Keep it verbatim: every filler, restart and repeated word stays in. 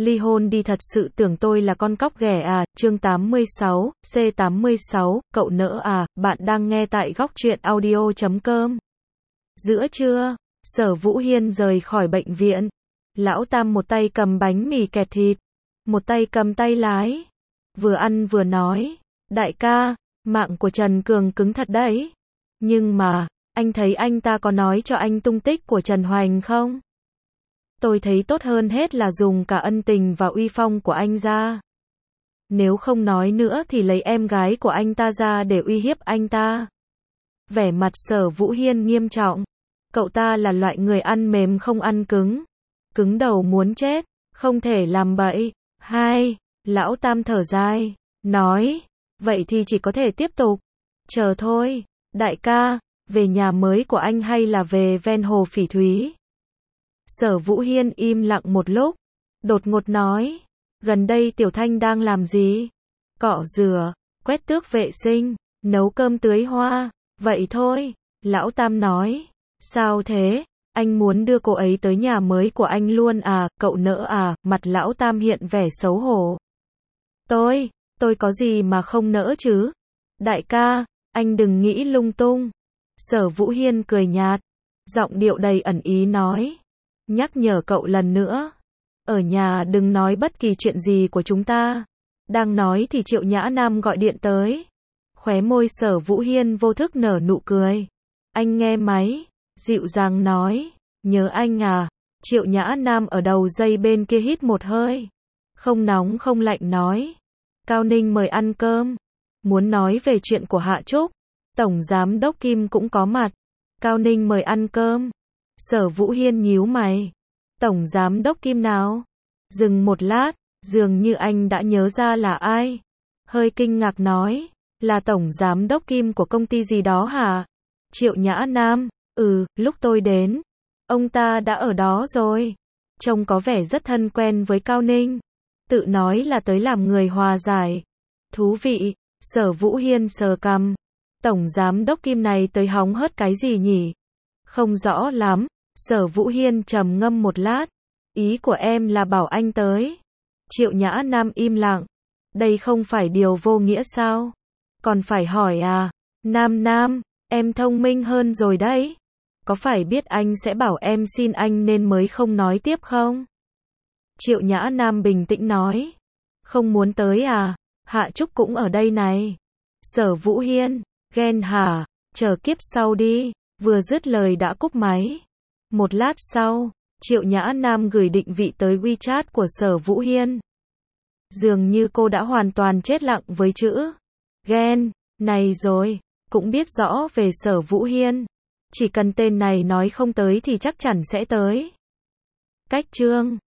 ly hôn đi thật sự tưởng tôi là con cóc ghẻ à, chương tám mươi sáu, C tám mươi sáu, cậu nỡ à, bạn đang nghe tại góc truyện audio chấm com. Giữa trưa, Sở Vũ Hiên rời khỏi bệnh viện. Lão Tam một tay cầm bánh mì kẹp thịt, một tay cầm tay lái. Vừa ăn vừa nói, đại ca, mạng của Trần Cường cứng thật đấy. Nhưng mà, anh thấy anh ta có nói cho anh tung tích của Trần Hoành không? Tôi thấy tốt hơn hết là dùng cả ân tình và uy phong của anh ra. Nếu không nói nữa thì lấy em gái của anh ta ra để uy hiếp anh ta. Vẻ mặt Sở Vũ Hiên nghiêm trọng. Cậu ta là loại người ăn mềm không ăn cứng. Cứng đầu muốn chết, không thể làm bậy. Hai, Lão Tam thở dài, nói, vậy thì chỉ có thể tiếp tục. Chờ thôi, đại ca, về nhà mới của anh hay là về ven hồ Phỉ Thúy? Sở Vũ Hiên im lặng một lúc, đột ngột nói, gần đây Tiểu Thanh đang làm gì? Cọ rửa, quét tước vệ sinh, nấu cơm tưới hoa, vậy thôi. Lão Tam nói, sao thế? Anh muốn đưa cô ấy tới nhà mới của anh luôn à, cậu nỡ à? Mặt Lão Tam hiện vẻ xấu hổ. Tôi, tôi có gì mà không nỡ chứ? Đại ca, anh đừng nghĩ lung tung. Sở Vũ Hiên cười nhạt, giọng điệu đầy ẩn ý nói, nhắc nhở cậu lần nữa, ở nhà đừng nói bất kỳ chuyện gì của chúng ta. Đang nói thì Triệu Nhã Nam gọi điện tới. Khóe môi Sở Vũ Hiên vô thức nở nụ cười. Anh nghe máy, dịu dàng nói, nhớ anh à? Triệu Nhã Nam ở đầu dây bên kia hít một hơi, không nóng không lạnh nói, Cao Ninh mời ăn cơm. Muốn nói về chuyện của Hạ Trúc, Tổng Giám Đốc Kim cũng có mặt. Cao Ninh mời ăn cơm. Sở Vũ Hiên nhíu mày. Tổng Giám Đốc Kim nào? Dừng một lát, dường như anh đã nhớ ra là ai. Hơi kinh ngạc nói, là Tổng Giám Đốc Kim của công ty gì đó hả? Triệu Nhã Nam, ừ, lúc tôi đến, ông ta đã ở đó rồi. Trông có vẻ rất thân quen với Cao Ninh. Tự nói là tới làm người hòa giải. Thú vị. Sở Vũ Hiên sờ cằm. Tổng Giám Đốc Kim này tới hóng hớt cái gì nhỉ? Không rõ lắm. Sở Vũ Hiên trầm ngâm một lát. Ý của em là bảo anh tới. Triệu Nhã Nam im lặng. Đây không phải điều vô nghĩa sao? Còn phải hỏi à? Nam Nam, em thông minh hơn rồi đấy. Có phải biết anh sẽ bảo em xin anh nên mới không nói tiếp không? Triệu Nhã Nam bình tĩnh nói. Không muốn tới à? Hạ Trúc cũng ở đây này. Sở Vũ Hiên, ghen hả? Chờ kiếp sau đi. Vừa dứt lời đã cúp máy. Một lát sau, Triệu Nhã Nam gửi định vị tới WeChat của Sở Vũ Hiên. Dường như cô đã hoàn toàn chết lặng với chữ ghen này rồi. Cũng biết rõ về Sở Vũ Hiên. Chỉ cần tên này nói không tới thì chắc chắn sẽ tới. Cách chương